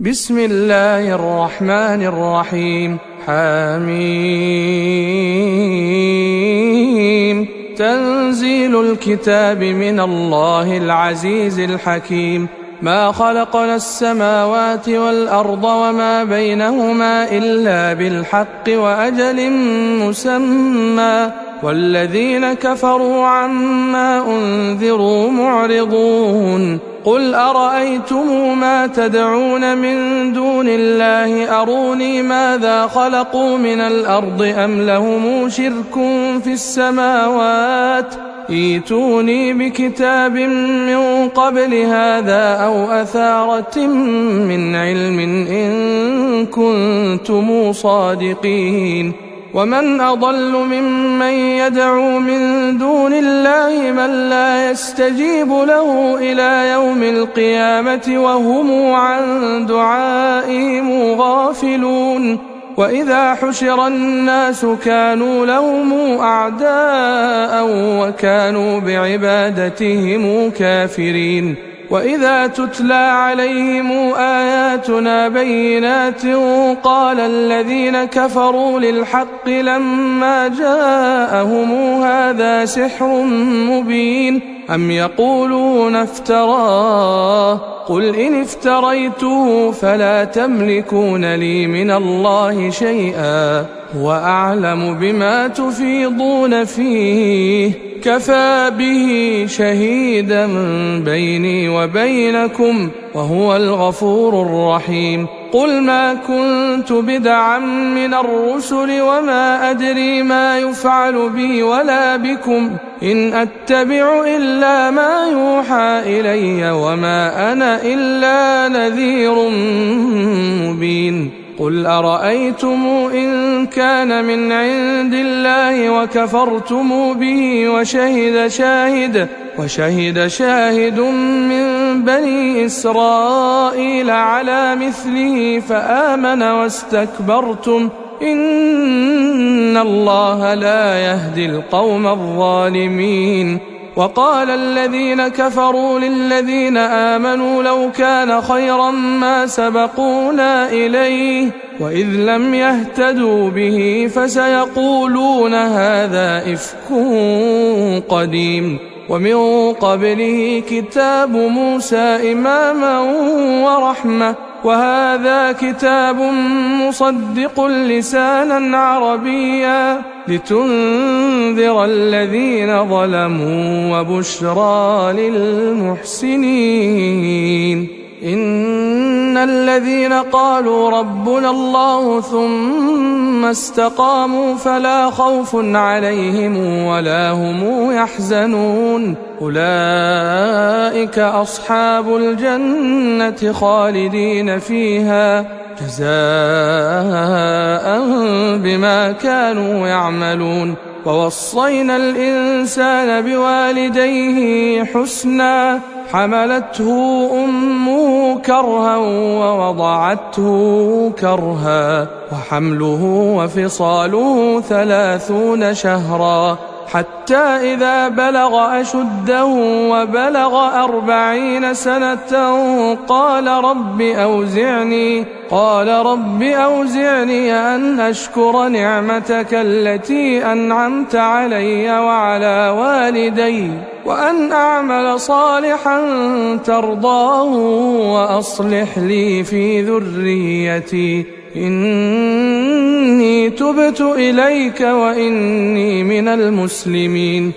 بسم الله الرحمن الرحيم. حميم. تنزيل الكتاب من الله العزيز الحكيم. ما خلقنا السماوات والأرض وما بينهما إلا بالحق وأجل مسمى، والذين كفروا عما أنذروا معرضون. قل أرأيتم ما تدعون من دون الله أروني ماذا خلقوا من الأرض أم لهم شرك في السماوات، ائتوني بكتاب من قبل هذا أو أثارة من علم إن كنتم صادقين. ومن أضل ممن يدعو من دون الله من لا يستجيب له إلى يوم القيامة وهم عن دعائهم غافلون. وإذا حشر الناس كانوا لهم أعداء وكانوا بعبادتهم كافرين. وإذا تتلى عليهم آياتنا بينات قال الذين كفروا للحق لما جاءهم هذا سحر مبين أم يقولون افتراه قل إن افتريته فلا تملكون لي من الله شيئا وأعلم بما تفيضون فيه كفى به شهيدا بيني وبينكم وهو الغفور الرحيم. قل ما كنت بدعا من الرسل وما أدري ما يفعل بي ولا بكم إن أتبع إلا ما يوحى إلي وما أنا إلا نذير مبين. قل أرأيتم إن كان من عند الله وكفرتم به وشهد شاهد من بني إسرائيل على مثله فآمن واستكبرتم إن الله لا يهدي القوم الظالمين. وقال الذين كفروا للذين آمنوا لو كان خيرا ما سبقونا إليه وإذ لم يهتدوا به فسيقولون هذا إفك قديم. ومن قبله كتاب موسى إماما ورحمة وهذا كتاب مصدق لسانا عربيا لتنذر الذين ظلموا وبشرى للمحسنين. إن الذين قالوا ربنا الله ثم استقاموا فلا خوف عليهم ولا هم يحزنون أولئك أصحاب الجنة خالدين فيها جزاء بما كانوا يعملون. ووصينا الإنسان بوالديه حسنا حملته أمه كرها ووضعته كرها وحمله وفصاله 30 شهرا حتى إذا بلغ أشده وبلغ 40 سنة قال رب أوزعني أن أشكر نعمتك التي أنعمت علي وعلى والدي وأن أعمل صالحا ترضاه وأصلح لي في ذريتي إني تبت إليك وإني من المسلمين.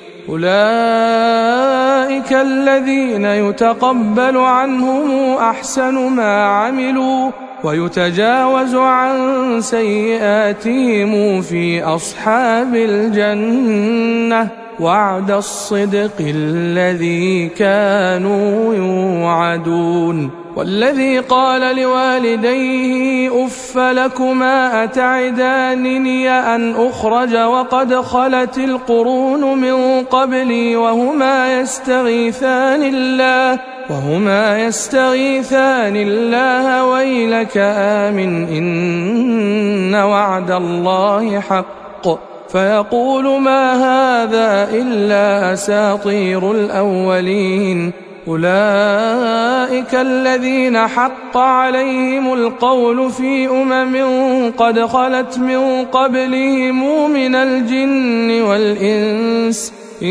أولئك الذين يتقبل عنهم أحسن ما عملوا ويتجاوز عن سيئاتهم في أصحاب الجنة وعد الصدق الذي كانوا يوعدون. والذي قال لوالديه أف لكما أتعدانني أن أخرج وقد خلت القرون من قبلي وهما يستغيثان الله ويلك آمن إن وعد الله حق فيقول ما هذا إلا أساطير الأولين أولئك الذين حق عليهم القول في قد خلت من قبلهم من الجن والإنس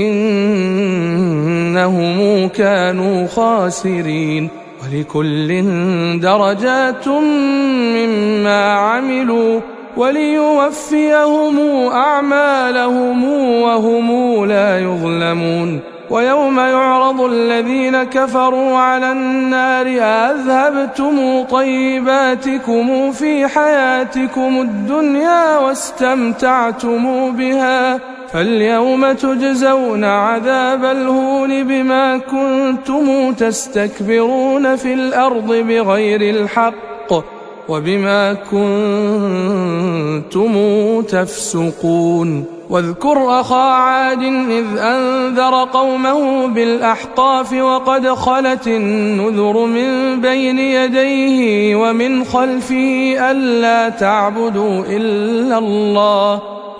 إنهم كانوا خاسرين ولكل درجات مما عملوا وليوفيهم أعمالهم وهم لا يظلمون ويوم يعرض الذين كفروا على النار أذهبتم طيباتكم في حياتكم الدنيا واستمتعتم بها فاليوم تجزون عذاب الهون بما كنتم تستكبرون في الأرض بغير الحق وبما كنتم تفسقون واذكر أخا عاد إذ أنذر قومه بالأحقاف وقد خلت النذر من بين يديه ومن خلفه ألا تعبدوا إلا الله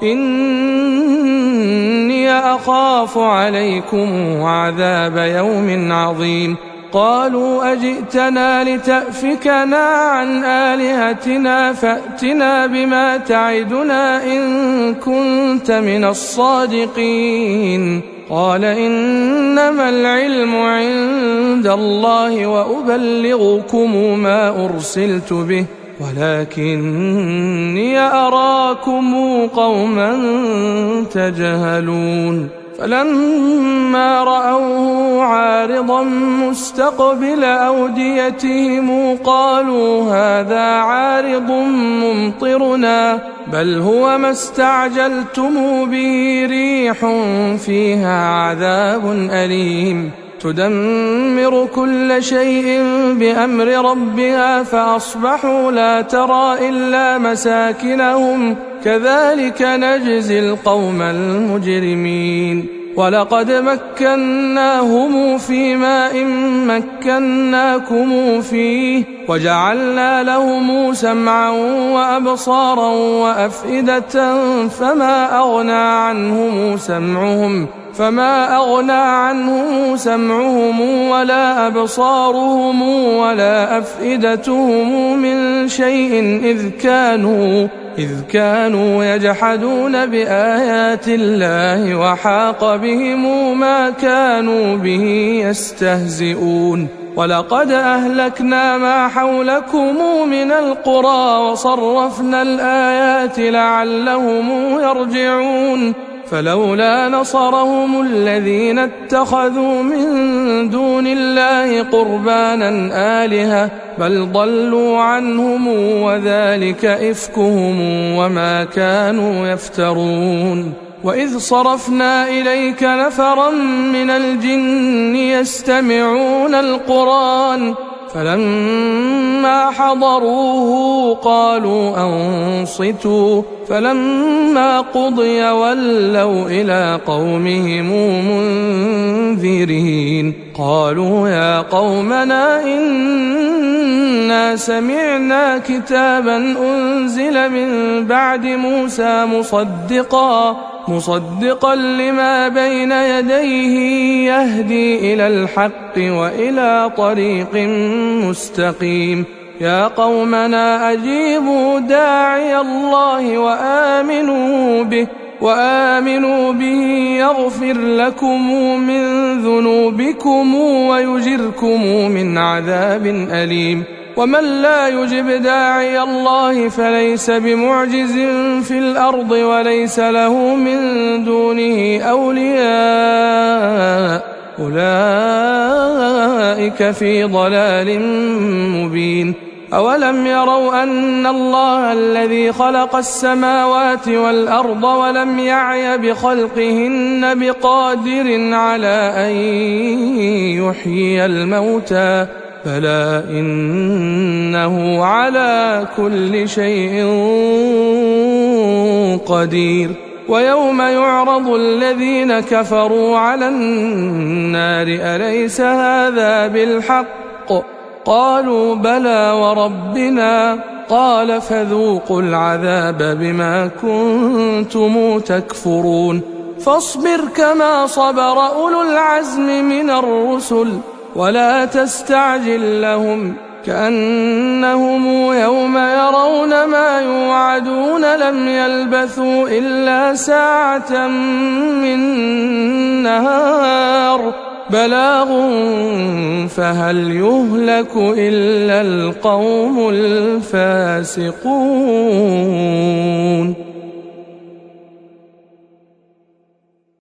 إني أخاف عليكم عذاب يوم عظيم قالوا أجئتنا لتأفكنا عن آلهتنا فأتنا بما تعدنا إن كنت من الصادقين قال إنما العلم عند الله وأبلغكم ما أرسلت به ولكني أراكم قوما تجهلون فلما رأوه عارضا مستقبل أوديتهم قالوا هذا عارض ممطرنا بل هو ما استعجلتم به ريح فيها عذاب أليم تدمر كل شيء بأمر ربها فأصبحوا لا ترى إلا مساكنهم كذلك نجزي القوم المجرمين ولقد مكناهم في ماء مكناكم فيه وجعلنا لهم سمعا وأبصارا وأفئدة فما أغنى عنهم سمعهم ولا أبصارهم ولا أفئدتهم من شيء إذ كانوا يجحدون بآيات الله وحاق بهم ما كانوا به يستهزئون ولقد أهلكنا ما حولكم من القرى وصرفنا الآيات لعلهم يرجعون فلولا نصرهم الذين اتخذوا من دون الله قربانا آلهة بل ضلوا عنهم وذلك إفكهم وما كانوا يفترون وإذ صرفنا إليك نفرا من الجن يستمعون القرآن فلما حضروه قالوا أنصتوا فلما قضي ولوا إلى قومهم منذرين قالوا يا قومنا إنا سمعنا كتابا أنزل من بعد موسى مصدقا لما بين يديه يهدي إلى الحق وإلى طريق مستقيم يا قومنا أجيبوا داعي الله وآمنوا به يغفر لكم من ذنوبكم ويجركم من عذاب أليم ومن لا يجب داعي الله فليس بمعجز في الأرض وليس له من دونه أولياء أولئك في ضلال مبين أولم يروا أن الله الذي خلق السماوات والأرض ولم يعي بخلقهن بقادر على أن يحيي الموتى بلى إنه على كل شيء قدير ويوم يعرض الذين كفروا على النار أليس هذا بالحق قالوا بلى وربنا قال فذوقوا العذاب بما كنتم تكفرون فاصبر كما صبر أولو العزم من الرسل ولا تستعجل لهم كأنهم يوم يرون ما يوعدون لم يلبثوا إلا ساعة من نهار بلاغ فهل يهلك إلا القوم الفاسقون.